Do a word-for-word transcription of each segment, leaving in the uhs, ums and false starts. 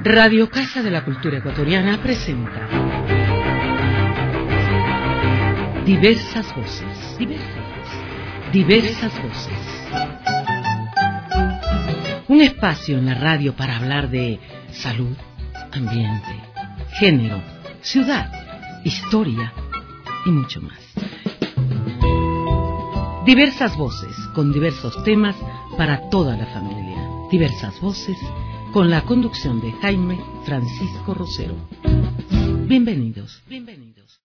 Radio Casa de la Cultura Ecuatoriana presenta Diversas Voces. Diversas, diversas voces. Un espacio en la radio para hablar de salud, ambiente, género, ciudad, historia y mucho más. Diversas voces con diversos temas para toda la familia. Diversas voces con la conducción de Jaime Francisco Rosero. Bienvenidos, bienvenidos.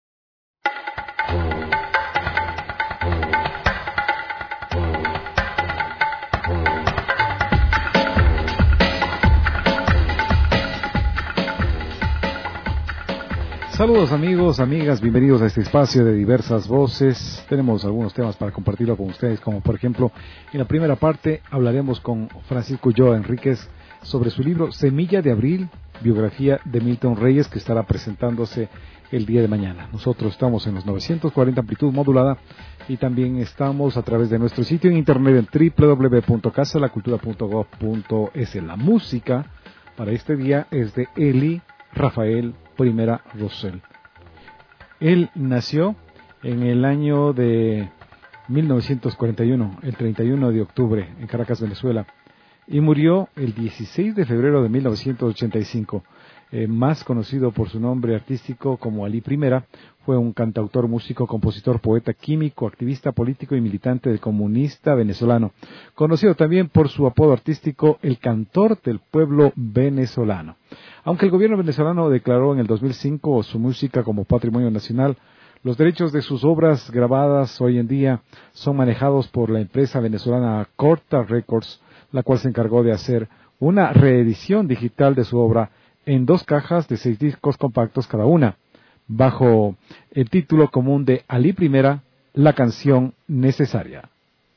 Saludos amigos, amigas, bienvenidos a este espacio de diversas voces. Tenemos algunos temas para compartirlo con ustedes, como por ejemplo, en la primera parte hablaremos con Francisco Ulloa Enríquez sobre su libro Semilla de Abril, biografía de Milton Reyes, que estará presentándose el día de mañana. Nosotros estamos en los novecientos cuarenta amplitud modulada y también estamos a través de nuestro sitio en internet en doble u doble u doble u punto casa de la cultura punto gob punto es. La música para este día es de Eli Rafael Primera Rosell. Él nació en el año de mil novecientos cuarenta y uno, el treinta y uno de octubre, en Caracas, Venezuela, y murió el dieciséis de febrero de mil novecientos ochenta y cinco. Eh, más conocido por su nombre artístico como Ali Primera, fue un cantautor, músico, compositor, poeta, químico, activista político y militante del comunista venezolano, conocido también por su apodo artístico El Cantor del Pueblo Venezolano. Aunque el gobierno venezolano declaró en el dos mil cinco su música como patrimonio nacional, los derechos de sus obras grabadas hoy en día son manejados por la empresa venezolana Corta Records, la cual se encargó de hacer una reedición digital de su obra en dos cajas de seis discos compactos cada una, bajo el título común de Ali Primera, la canción necesaria.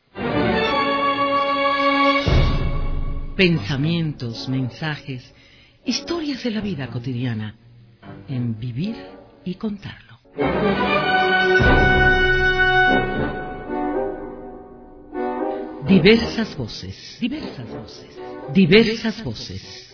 Pensamientos, mensajes, historias de la vida cotidiana, en Vivir y Contarlo. Diversas voces, diversas voces, diversas voces.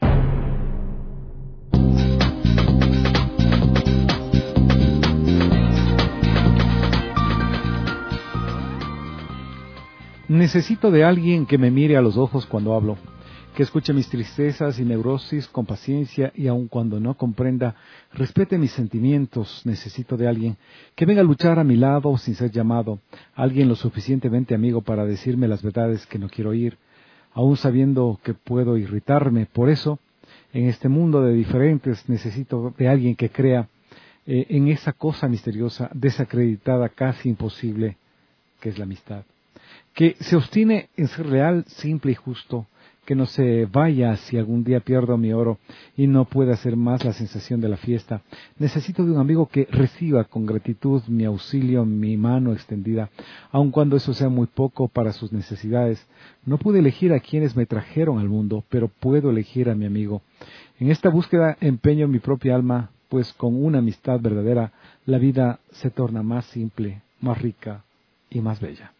Necesito de alguien que me mire a los ojos cuando hablo, que escuche mis tristezas y neurosis con paciencia y aun cuando no comprenda, respete mis sentimientos. Necesito de alguien que venga a luchar a mi lado sin ser llamado, alguien lo suficientemente amigo para decirme las verdades que no quiero oír, aun sabiendo que puedo irritarme. Por eso, en este mundo de diferentes, necesito de alguien que crea eh, en esa cosa misteriosa, desacreditada, casi imposible, que es la amistad. Que se obstine en ser real, simple y justo, que no se vaya si algún día pierdo mi oro y no pueda hacer más la sensación de la fiesta. Necesito de un amigo que reciba con gratitud mi auxilio, mi mano extendida, aun cuando eso sea muy poco para sus necesidades. No pude elegir a quienes me trajeron al mundo, pero puedo elegir a mi amigo. En esta búsqueda empeño mi propia alma, pues con una amistad verdadera la vida se torna más simple, más rica y más bella.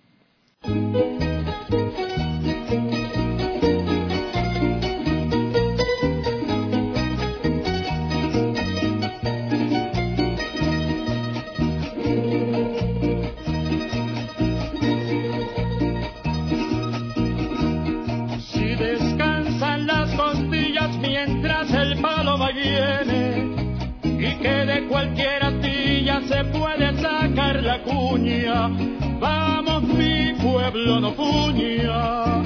Si descansan las costillas mientras el palo va viene, y que de cualquier astilla se puede sacar la cuña, vamos mi pueblo no puña.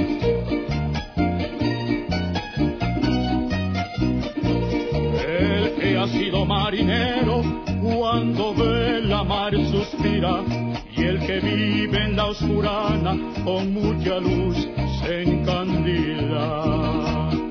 El que ha sido marinero cuando ve la mar suspira, y el que vive en la oscurana con mucha luz se encandila.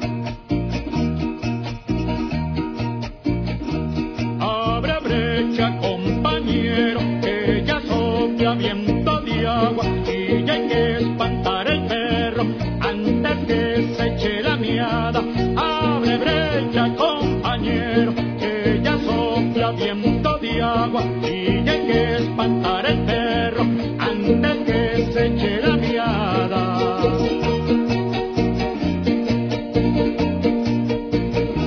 Abre brecha, compañero, que ya sopla viento de agua y ya hay que espantar el perro antes que se eche la miada. Abre brecha, compañero, que ya sopla viento de agua y ya hay que espantar el perro antes que se eche la miada.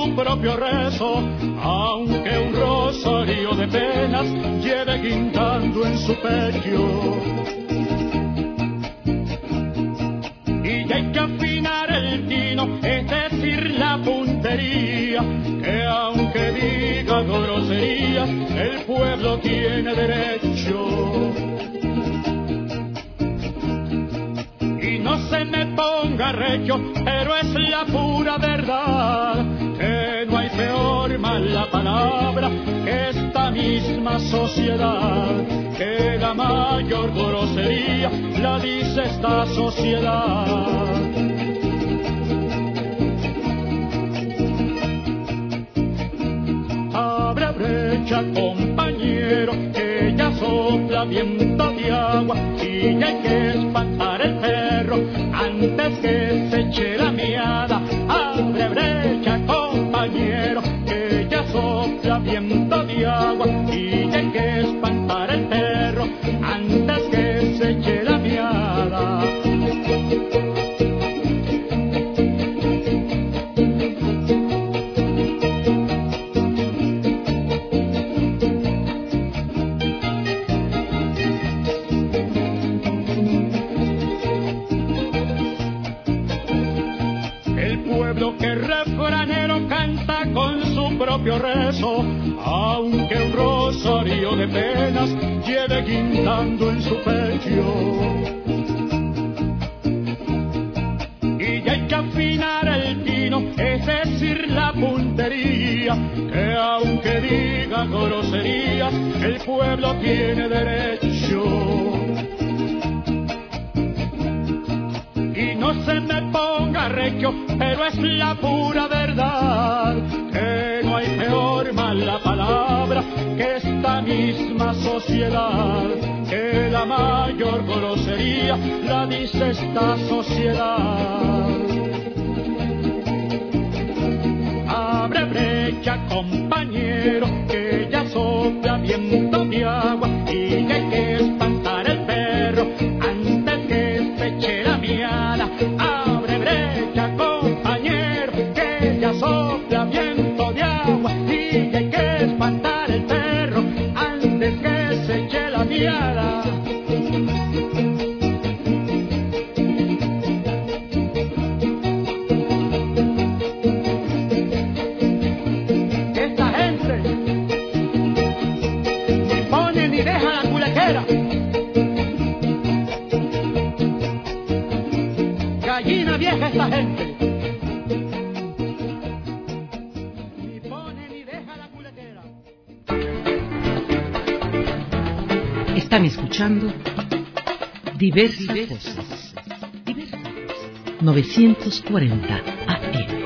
su propio rezo, aunque un rosario de penas lleve guindando en su pecho. Y hay que afinar el tino, es decir, la puntería, que aunque diga groserías, el pueblo tiene derecho. Y no se me ponga recio, pero es la pura verdad, que no hay peor mala palabra que esta misma sociedad, que la mayor grosería la dice esta sociedad. Abre brecha, compañero, que ya sopla viento de agua y ya hay que espantar el perro antes que se eche la miada. Abre brecha, compañero, que ya sopla viento de agua y ya hay que espantar el perro antes que se eche la miada. Que refranero canta con su propio rezo, aunque un rosario de penas lleve guindando en su pecho. Y ya hay que afinar el tino, es decir, la puntería, que aunque diga groserías, el pueblo tiene derecho. Y no se me ponga recio, pero es la pura verdad, que no hay peor mala palabra que esta misma sociedad, que la mayor grosería la dice esta sociedad. Abre brecha, compañero, que ya sopla viento de agua y que hay que espantar el perro antes que se eche la miada. Abre brecha, compañero, que ya sopla viento de agua y que hay que espantar el perro antes que se eche la miada. Esta gente ni pone ni deja la culequera. Gallina vieja esta gente. Ni pone ni deja la culequera. Están escuchando Diversas Voces. Diversas Voces. novecientos cuarenta A M.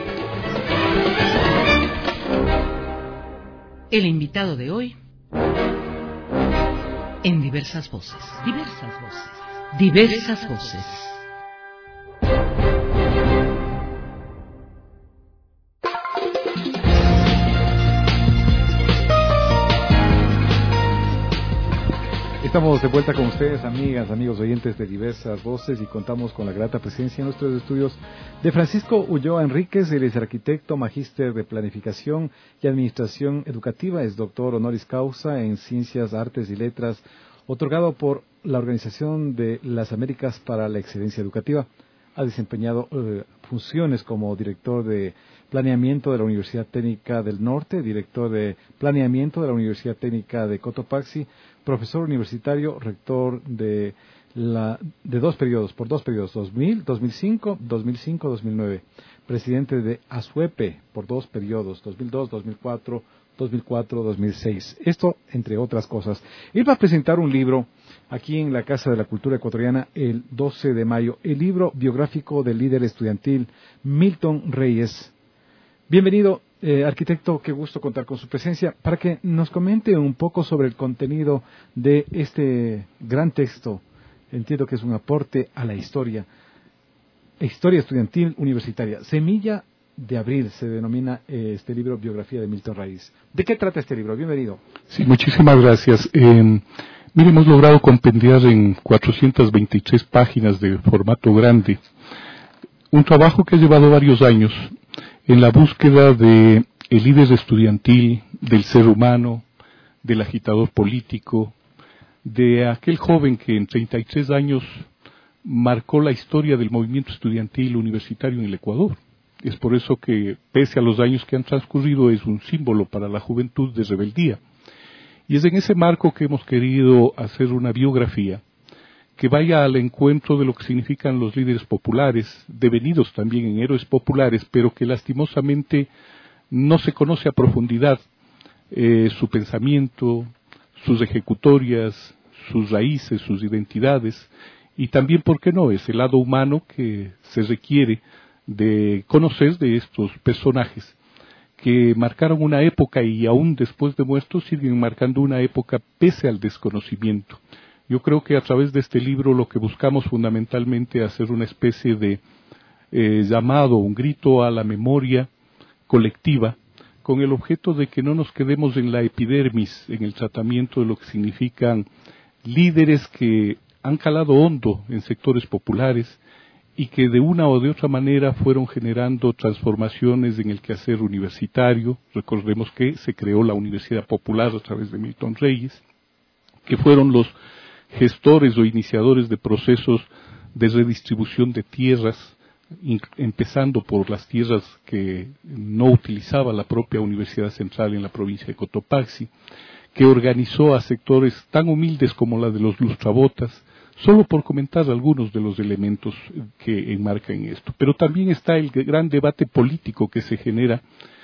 El invitado de hoy en Diversas Voces. Diversas Voces. Diversas Voces. Estamos de vuelta con ustedes, amigas, amigos oyentes de Diversas Voces, y contamos con la grata presencia en nuestros estudios de Francisco Ulloa Enríquez. Él es arquitecto, magíster de Planificación y Administración Educativa, es doctor honoris causa en Ciencias, Artes y Letras, otorgado por la Organización de las Américas para la Excelencia Educativa. Ha desempeñado eh, funciones como director de Planeamiento de la Universidad Técnica del Norte, director de Planeamiento de la Universidad Técnica de Cotopaxi, profesor universitario, rector de la de dos periodos, por dos periodos, dos mil, dos mil cinco, dos mil cinco, dos mil nueve, presidente de ASUEPE por dos periodos, dos mil dos, dos mil cuatro, dos mil cuatro, dos mil seis. Esto, entre otras cosas. Él va a presentar un libro aquí en la Casa de la Cultura Ecuatoriana el doce de mayo, el libro biográfico del líder estudiantil Milton Reyes. Bienvenido, eh, arquitecto, qué gusto contar con su presencia para que nos comente un poco sobre el contenido de este gran texto. Entiendo que es un aporte a la historia, historia estudiantil universitaria. Semilla de Abril se denomina eh, este libro, Biografía de Milton Reyes. ¿De qué trata este libro? Bienvenido. Sí, muchísimas gracias. Eh, mire, hemos logrado compendiar en cuatrocientas veintitrés páginas de formato grande un trabajo que ha llevado varios años en la búsqueda de el líder estudiantil, del ser humano, del agitador político, de aquel joven que en treinta y tres años marcó la historia del movimiento estudiantil universitario en el Ecuador. Es por eso que, pese a los años que han transcurrido, es un símbolo para la juventud de rebeldía. Y es en ese marco que hemos querido hacer una biografía que vaya al encuentro de lo que significan los líderes populares, devenidos también en héroes populares, pero que lastimosamente no se conoce a profundidad eh, su pensamiento, sus ejecutorias, sus raíces, sus identidades, y también, ¿por qué no?, ese lado humano que se requiere de conocer de estos personajes que marcaron una época y aún después de muertos siguen marcando una época pese al desconocimiento. Yo creo que a través de este libro lo que buscamos fundamentalmente es hacer una especie de eh, llamado, un grito a la memoria colectiva, con el objeto de que no nos quedemos en la epidermis, en el tratamiento de lo que significan líderes que han calado hondo en sectores populares y que de una o de otra manera fueron generando transformaciones en el quehacer universitario. Recordemos que se creó la Universidad Popular a través de Milton Reyes, que fueron los gestores o iniciadores de procesos de redistribución de tierras, empezando por las tierras que no utilizaba la propia Universidad Central en la provincia de Cotopaxi, que organizó a sectores tan humildes como la de los lustrabotas, solo por comentar algunos de los elementos que enmarcan esto. Pero también está el gran debate político que se genera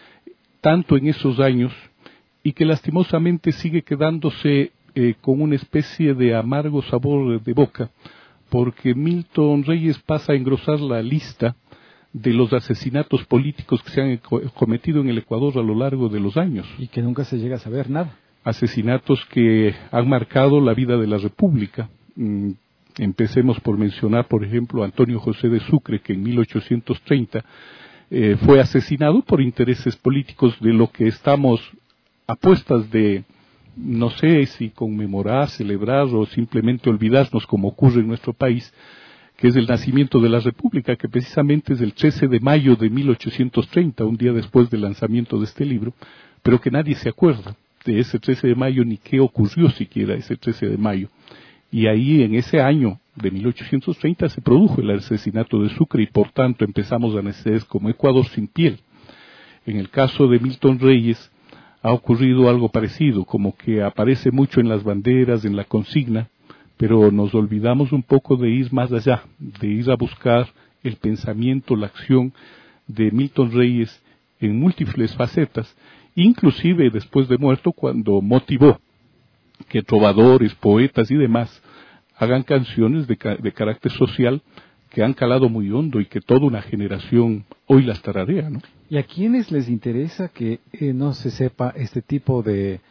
tanto en esos años y que lastimosamente sigue quedándose eh, con una especie de amargo sabor de boca, porque Milton Reyes pasa a engrosar la lista de los asesinatos políticos que se han cometido en el Ecuador a lo largo de los años. Y que nunca se llega a saber nada. Asesinatos que han marcado la vida de la República. Mm, empecemos por mencionar, por ejemplo, a Antonio José de Sucre, que en mil ochocientos treinta eh, fue asesinado por intereses políticos de lo que estamos a puestas de, no sé si conmemorar, celebrar o simplemente olvidarnos, como ocurre en nuestro país, que es el nacimiento de la República, que precisamente es el trece de mayo de mil ochocientos treinta, un día después del lanzamiento de este libro, pero que nadie se acuerda de ese trece de mayo ni qué ocurrió siquiera ese trece de mayo. Y ahí, en ese año de mil ochocientos treinta, se produjo el asesinato de Sucre y por tanto empezamos a nacer como Ecuador sin piel. En el caso de Milton Reyes ha ocurrido algo parecido, como que aparece mucho en las banderas, en la consigna, pero nos olvidamos un poco de ir más allá, de ir a buscar el pensamiento, la acción de Milton Reyes en múltiples facetas, inclusive después de muerto, cuando motivó que trovadores, poetas y demás hagan canciones de, ca de carácter social que han calado muy hondo y que toda una generación hoy las tararea, ¿no? ¿Y a quiénes les interesa que eh, no se sepa este tipo de,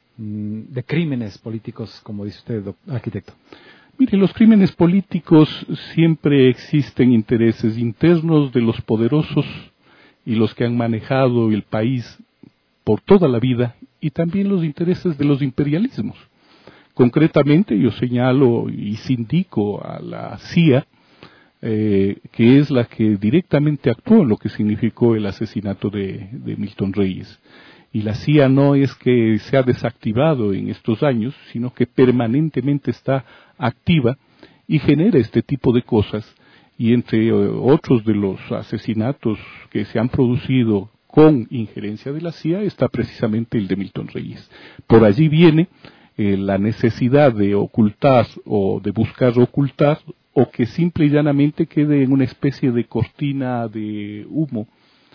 de crímenes políticos, como dice usted, arquitecto? Mire, los crímenes políticos siempre existen intereses internos de los poderosos y los que han manejado el país por toda la vida, y también los intereses de los imperialismos. Concretamente, yo señalo y sindico a la C I A, eh, que es la que directamente actuó en lo que significó el asesinato de, de Milton Reyes. Y la C I A no es que se ha desactivado en estos años, sino que permanentemente está activa y genera este tipo de cosas. Y entre otros de los asesinatos que se han producido con injerencia de la C I A está precisamente el de Milton Reyes. Por allí viene eh, la necesidad de ocultar o de buscar ocultar, o que simple y llanamente quede en una especie de cortina de humo,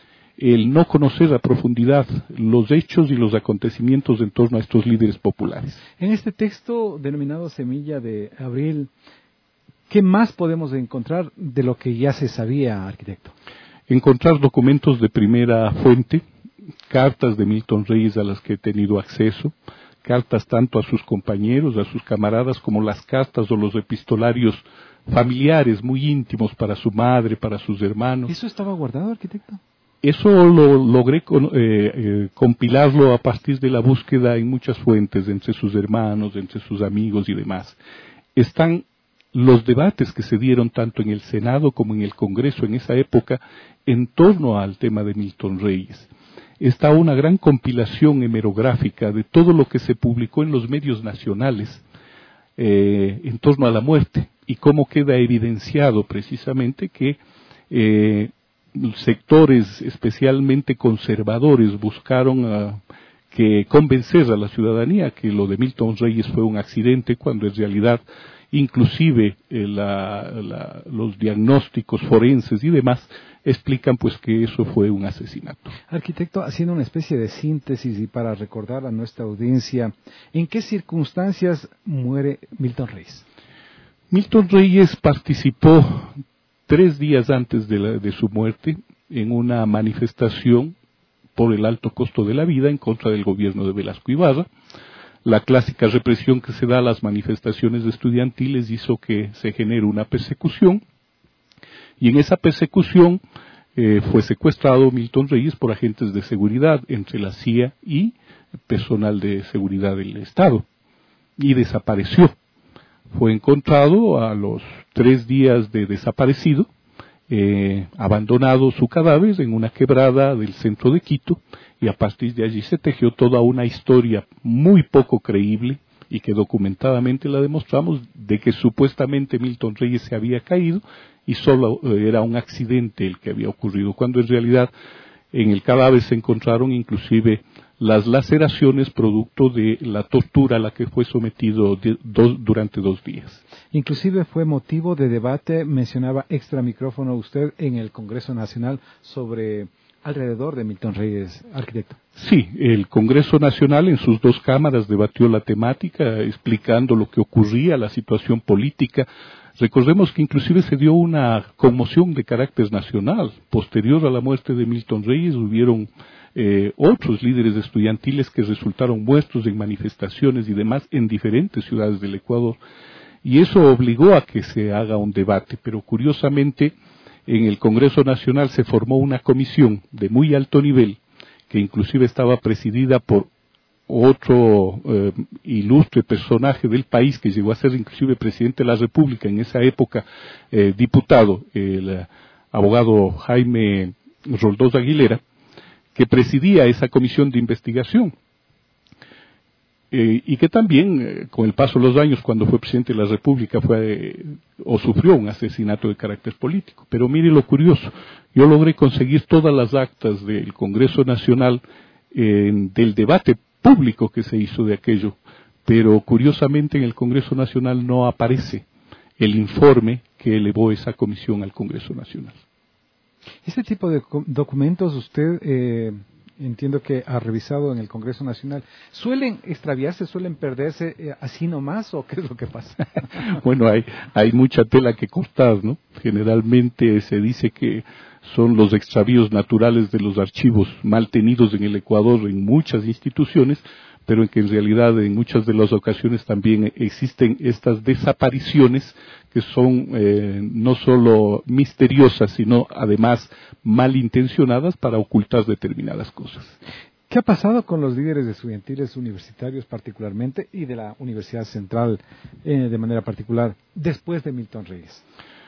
el no conocer a profundidad los hechos y los acontecimientos en torno a estos líderes populares. En este texto denominado Semilla de Abril, ¿qué más podemos encontrar de lo que ya se sabía, arquitecto? Encontrar documentos de primera fuente, cartas de Milton Reyes a las que he tenido acceso, cartas tanto a sus compañeros, a sus camaradas, como las cartas o los epistolarios familiares muy íntimos para su madre, para sus hermanos. ¿Eso estaba guardado, arquitecto? Eso lo logré con, eh, eh, compilarlo a partir de la búsqueda en muchas fuentes, entre sus hermanos, entre sus amigos y demás. Están los debates que se dieron tanto en el Senado como en el Congreso en esa época en torno al tema de Milton Reyes. está una gran compilación hemerográfica de todo lo que se publicó en los medios nacionales eh, en torno a la muerte, y cómo queda evidenciado precisamente que eh, sectores especialmente conservadores buscaron uh, que convencer a la ciudadanía que lo de Milton Reyes fue un accidente, cuando en realidad inclusive eh, la, la, los diagnósticos forenses y demás explican pues que eso fue un asesinato. Arquitecto, haciendo una especie de síntesis y para recordar a nuestra audiencia, ¿en qué circunstancias muere Milton Reyes? Milton Reyes participó tres días antes de, la, de su muerte en una manifestación por el alto costo de la vida en contra del gobierno de Velasco Ibarra. La clásica represión que se da a las manifestaciones estudiantiles hizo que se genere una persecución, y en esa persecución eh, fue secuestrado Milton Reyes por agentes de seguridad, entre la C I A y personal de seguridad del Estado, y desapareció. Fue encontrado a los tres días de desaparecido, eh, abandonado su cadáver en una quebrada del centro de Quito, y a partir de allí se tejió toda una historia muy poco creíble, y que documentadamente la demostramos, de que supuestamente Milton Reyes se había caído y solo eh, era un accidente el que había ocurrido, cuando en realidad en el cadáver se encontraron inclusive las laceraciones producto de la tortura a la que fue sometido de, dos, durante dos días. Inclusive fue motivo de debate, mencionaba extra micrófono usted, en el Congreso Nacional sobre alrededor de Milton Reyes, arquitecto. Sí, el Congreso Nacional en sus dos cámaras debatió la temática, explicando lo que ocurría, la situación política. Recordemos que inclusive se dio una conmoción de carácter nacional. Posterior a la muerte de Milton Reyes hubieron eh, otros líderes estudiantiles que resultaron muertos en manifestaciones y demás en diferentes ciudades del Ecuador, y eso obligó a que se haga un debate. Pero curiosamente en el Congreso Nacional se formó una comisión de muy alto nivel, que inclusive estaba presidida por otro eh, ilustre personaje del país, que llegó a ser inclusive presidente de la República, en esa época eh, diputado, el eh, abogado Jaime Roldós Aguilera, que presidía esa comisión de investigación. Eh, y que también, eh, con el paso de los años, cuando fue presidente de la República, fue eh, o sufrió un asesinato de carácter político. Pero mire lo curioso, yo logré conseguir todas las actas del Congreso Nacional, eh, del debate público que se hizo de aquello, pero curiosamente en el Congreso Nacional no aparece el informe que elevó esa comisión al Congreso Nacional. Este tipo de documentos usted... Eh... entiendo que ha revisado en el Congreso Nacional, ¿suelen extraviarse, suelen perderse eh, así nomás, o qué es lo que pasa? Bueno, hay, hay mucha tela que cortar, ¿no? Generalmente se dice que son los extravíos naturales de los archivos mal tenidos en el Ecuador en muchas instituciones, pero en que en realidad en muchas de las ocasiones también existen estas desapariciones que son eh, no solo misteriosas, sino además malintencionadas para ocultar determinadas cosas. ¿Qué ha pasado con los líderes estudiantiles universitarios particularmente y de la Universidad Central eh, de manera particular después de Milton Reyes?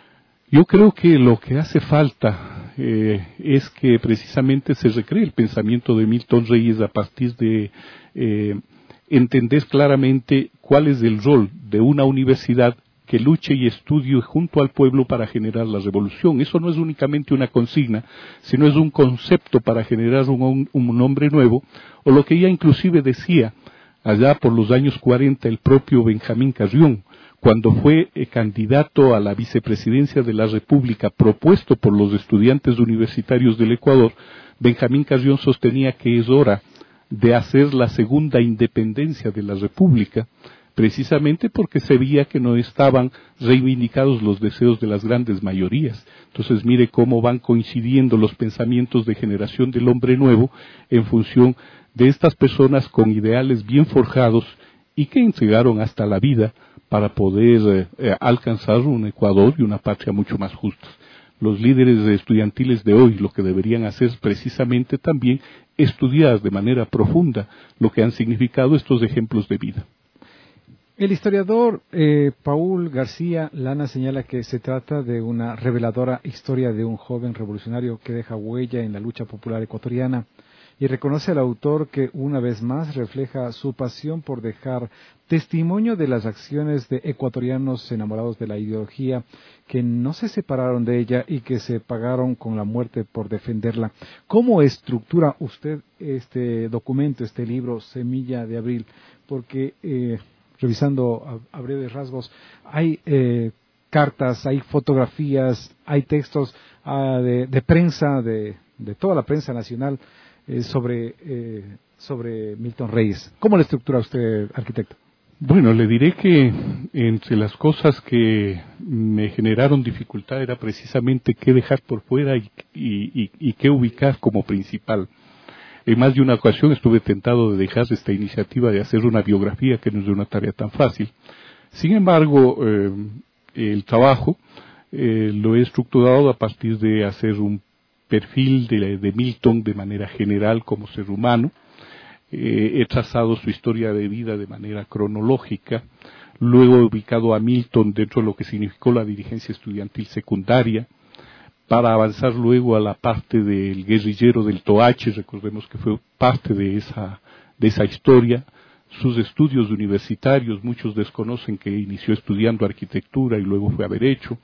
Yo creo que lo que hace falta eh, es que precisamente se recree el pensamiento de Milton Reyes a partir de eh, entender claramente cuál es el rol de una universidad que luche y estudie junto al pueblo para generar la revolución. Eso no es únicamente una consigna, sino es un concepto para generar un, un hombre nuevo, o lo que ya inclusive decía allá por los años cuarenta el propio Benjamín Carrión, cuando fue eh, candidato a la vicepresidencia de la República propuesto por los estudiantes universitarios del Ecuador. Benjamín Carrión sostenía que es hora de hacer la segunda independencia de la República, precisamente porque se veía que no estaban reivindicados los deseos de las grandes mayorías. Entonces mire cómo van coincidiendo los pensamientos de generación del hombre nuevo en función de estas personas con ideales bien forjados y que entregaron hasta la vida para poder eh, alcanzar un Ecuador y una patria mucho más justas. Los líderes estudiantiles de hoy lo que deberían hacer es precisamente también estudiar de manera profunda lo que han significado estos ejemplos de vida. El historiador eh, Paul García Lana señala que se trata de una reveladora historia de un joven revolucionario que deja huella en la lucha popular ecuatoriana y reconoce al autor que una vez más refleja su pasión por dejar testimonio de las acciones de ecuatorianos enamorados de la ideología que no se separaron de ella y que se pagaron con la muerte por defenderla. ¿Cómo estructura usted este documento, este libro, Semilla de Abril? Porque eh, revisando a, a breves rasgos, hay eh, cartas, hay fotografías, hay textos uh, de, de prensa, de, de toda la prensa nacional eh, sobre, eh, sobre Milton Reyes. ¿Cómo lo estructura usted, arquitecto? Bueno, le diré que entre las cosas que me generaron dificultad era precisamente qué dejar por fuera y, y, y, y qué ubicar como principal. En más de una ocasión estuve tentado de dejar esta iniciativa de hacer una biografía, que no es una tarea tan fácil. Sin embargo, eh, el trabajo eh, lo he estructurado a partir de hacer un perfil de, de Milton de manera general como ser humano. Eh, he trazado su historia de vida de manera cronológica, luego he ubicado a Milton dentro de lo que significó la dirigencia estudiantil secundaria, para avanzar luego a la parte del guerrillero del Toache, recordemos que fue parte de esa, de esa historia, sus estudios universitarios, muchos desconocen que inició estudiando arquitectura y luego fue a derecho,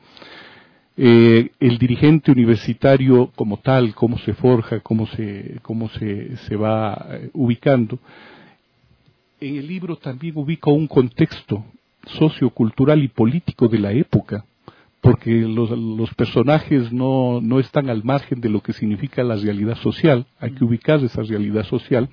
eh, el dirigente universitario como tal, cómo se forja, cómo se, cómo se, se va ubicando. En el libro también ubica un contexto sociocultural y político de la época, porque los, los personajes no, no están al margen de lo que significa la realidad social, hay que ubicar esa realidad social.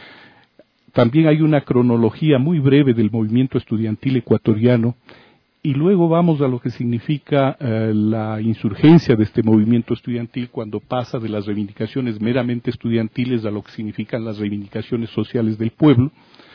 También hay una cronología muy breve del movimiento estudiantil ecuatoriano, y luego vamos a lo que significa eh, la insurgencia de este movimiento estudiantil cuando pasa de las reivindicaciones meramente estudiantiles a lo que significan las reivindicaciones sociales del pueblo,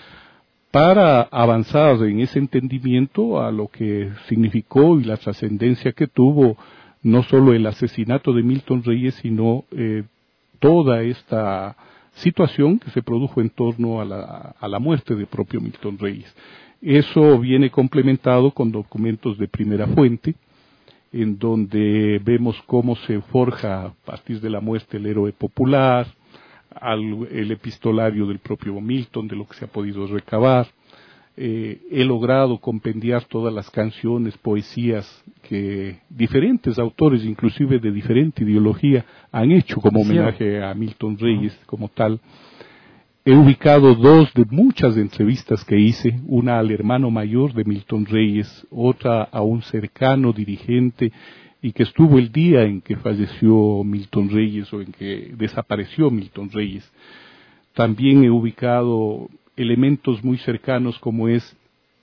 para avanzar en ese entendimiento a lo que significó y la trascendencia que tuvo no solo el asesinato de Milton Reyes, sino eh, toda esta situación que se produjo en torno a la, a la muerte de propio Milton Reyes. Eso viene complementado con documentos de primera fuente, en donde vemos cómo se forja a partir de la muerte el héroe popular, al, el epistolario del propio Milton, de lo que se ha podido recabar. Eh, he logrado compendiar todas las canciones, poesías que diferentes autores, inclusive de diferente ideología, han hecho como homenaje a Milton Reyes como tal. He ubicado dos de muchas entrevistas que hice, una al hermano mayor de Milton Reyes, otra a un cercano dirigente y que estuvo el día en que falleció Milton Reyes o en que desapareció Milton Reyes. También he ubicado elementos muy cercanos como es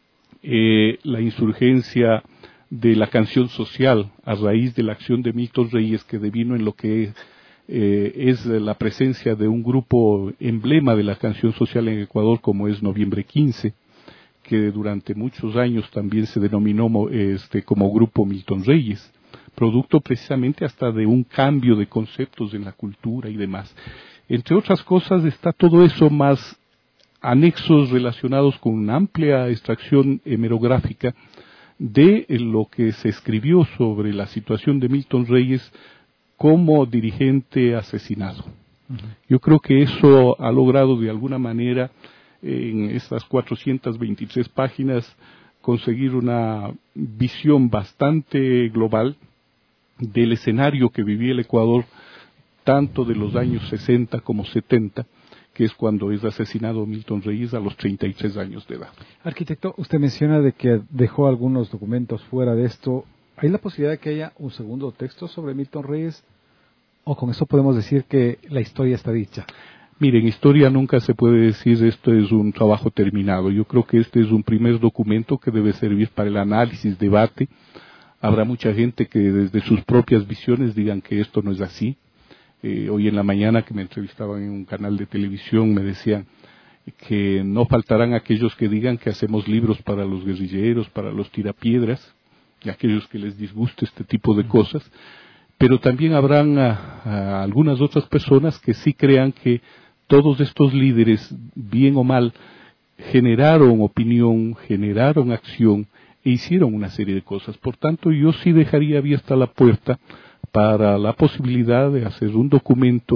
eh, la insurgencia de la canción social a raíz de la acción de Milton Reyes, que devino en lo que eh, es la presencia de un grupo emblema de la canción social en Ecuador como es Noviembre quince, que durante muchos años también se denominó este, como Grupo Milton Reyes, producto precisamente hasta de un cambio de conceptos en la cultura y demás. Entre otras cosas está todo eso más anexos relacionados con una amplia extracción hemerográfica de lo que se escribió sobre la situación de Milton Reyes como dirigente asesinado. Uh-huh. Yo creo que eso ha logrado de alguna manera en estas cuatrocientas veintitrés páginas conseguir una visión bastante global del escenario que vivía el Ecuador tanto de los años sesenta como setenta, que es cuando es asesinado Milton Reyes a los treinta y tres años de edad. Arquitecto, usted menciona de que dejó algunos documentos fuera de esto. ¿Hay la posibilidad de que haya un segundo texto sobre Milton Reyes? ¿O con eso podemos decir que la historia está dicha? Miren, historia nunca se puede decir esto es un trabajo terminado. Yo creo que este es un primer documento que debe servir para el análisis, debate. Habrá mucha gente que desde sus propias visiones digan que esto no es así. Eh, hoy en la mañana que me entrevistaban en un canal de televisión me decían que no faltarán aquellos que digan que hacemos libros para los guerrilleros, para los tirapiedras, y aquellos que les disguste este tipo de cosas, pero también habrán a, a algunas otras personas que sí crean que todos estos líderes, bien o mal, generaron opinión, generaron acción e hicieron una serie de cosas. Por tanto, yo sí dejaría abierta la puerta para la posibilidad de hacer un documento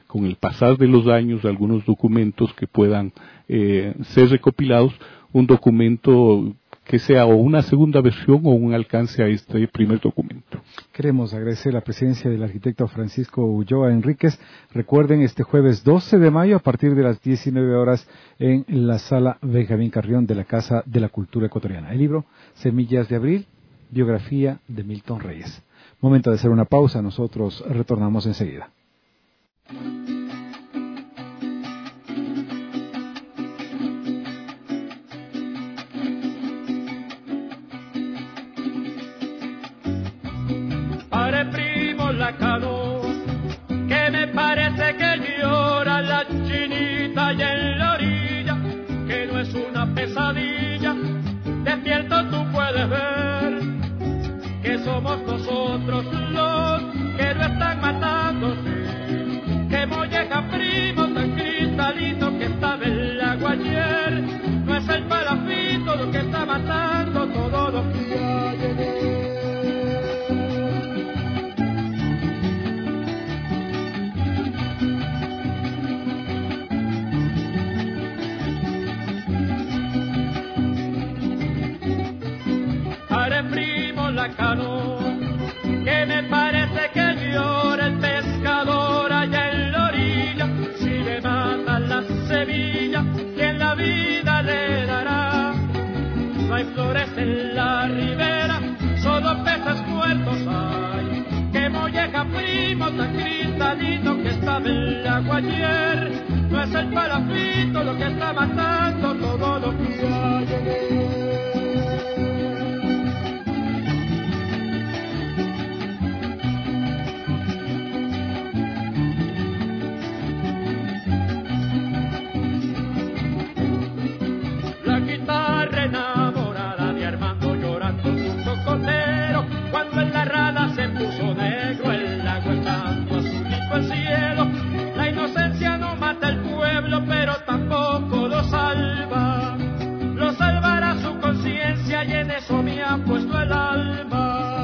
con el pasar de los años, algunos documentos que puedan eh, ser recopilados, un documento que sea o una segunda versión o un alcance a este primer documento. Queremos agradecer la presencia del arquitecto Francisco Ulloa Enríquez. Recuerden, este jueves doce de mayo a partir de las diecinueve horas en la sala Benjamín Carrión de la Casa de la Cultura Ecuatoriana. El libro Semillas de Abril, biografía de Milton Reyes. Momento de hacer una pausa, nosotros retornamos enseguida. Pare primo la canoa, que me parece que llora la chinita allá en la orilla, que no es una pesadilla, despierto tú puedes ver, que somos nosotros los que lo están matando, sí. Que molleja primo tan cristalino que estaba en el agua ayer, no es el parafito lo que está matando todo lo que hay en él. Primo la canoa, que me parece que llora el pescador allá en la orilla, si le matan la semilla, ¿quién la vida le dará? No hay flores en la ribera, solo peces muertos hay, que molleja primo tan cristalino que estaba en el agua ayer, no es el palafito lo que está matando todo lo que hay en él. Enamorada de Armando llorando su cocotero, cuando en la rada se puso negro el agua estando azulito el cielo. La inocencia no mata al pueblo, pero tampoco lo salva. Lo salvará su conciencia y en eso me ha puesto el alma.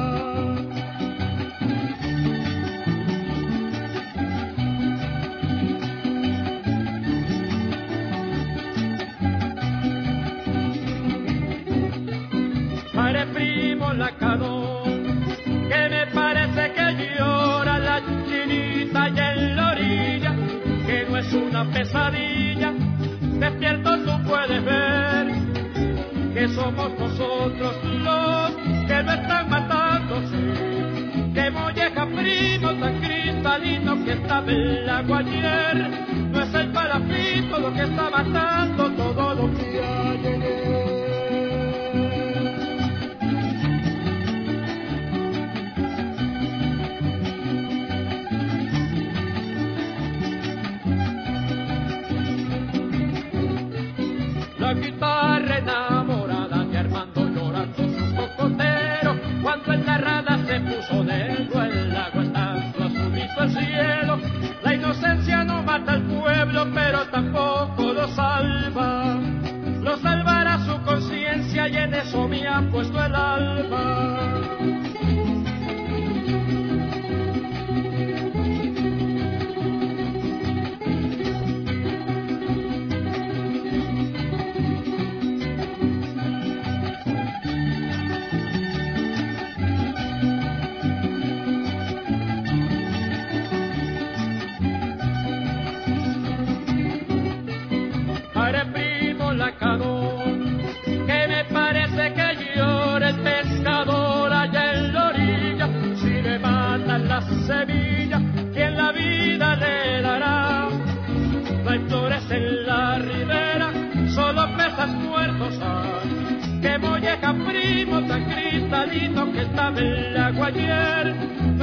Pare primo la canoa, que me parece que llora la chinita allá en la orilla, que no es una pesadilla, despierto tú puedes ver, que somos nosotros los que lo están matando, sí. Que molleja primo tan cristalino que estaba en el agua ayer, no es el palafito lo que está matando todo lo que hay en él. La guitarra enamorada de Armando llorando su cocotero, cuando en la rada se puso negro el agua estando azulito el cielo. La inocencia no mata al pueblo, pero tampoco lo salva. Lo salvará su conciencia y en eso me ha puesto el alma. La canoa, que me parece que llora el pescador allá en la orilla, si le matan la semilla, ¿quién la vida le dará? No hay flores en la ribera, solo peces muertos hay, que molleja primo tan cristalino que estaba en el agua ayer,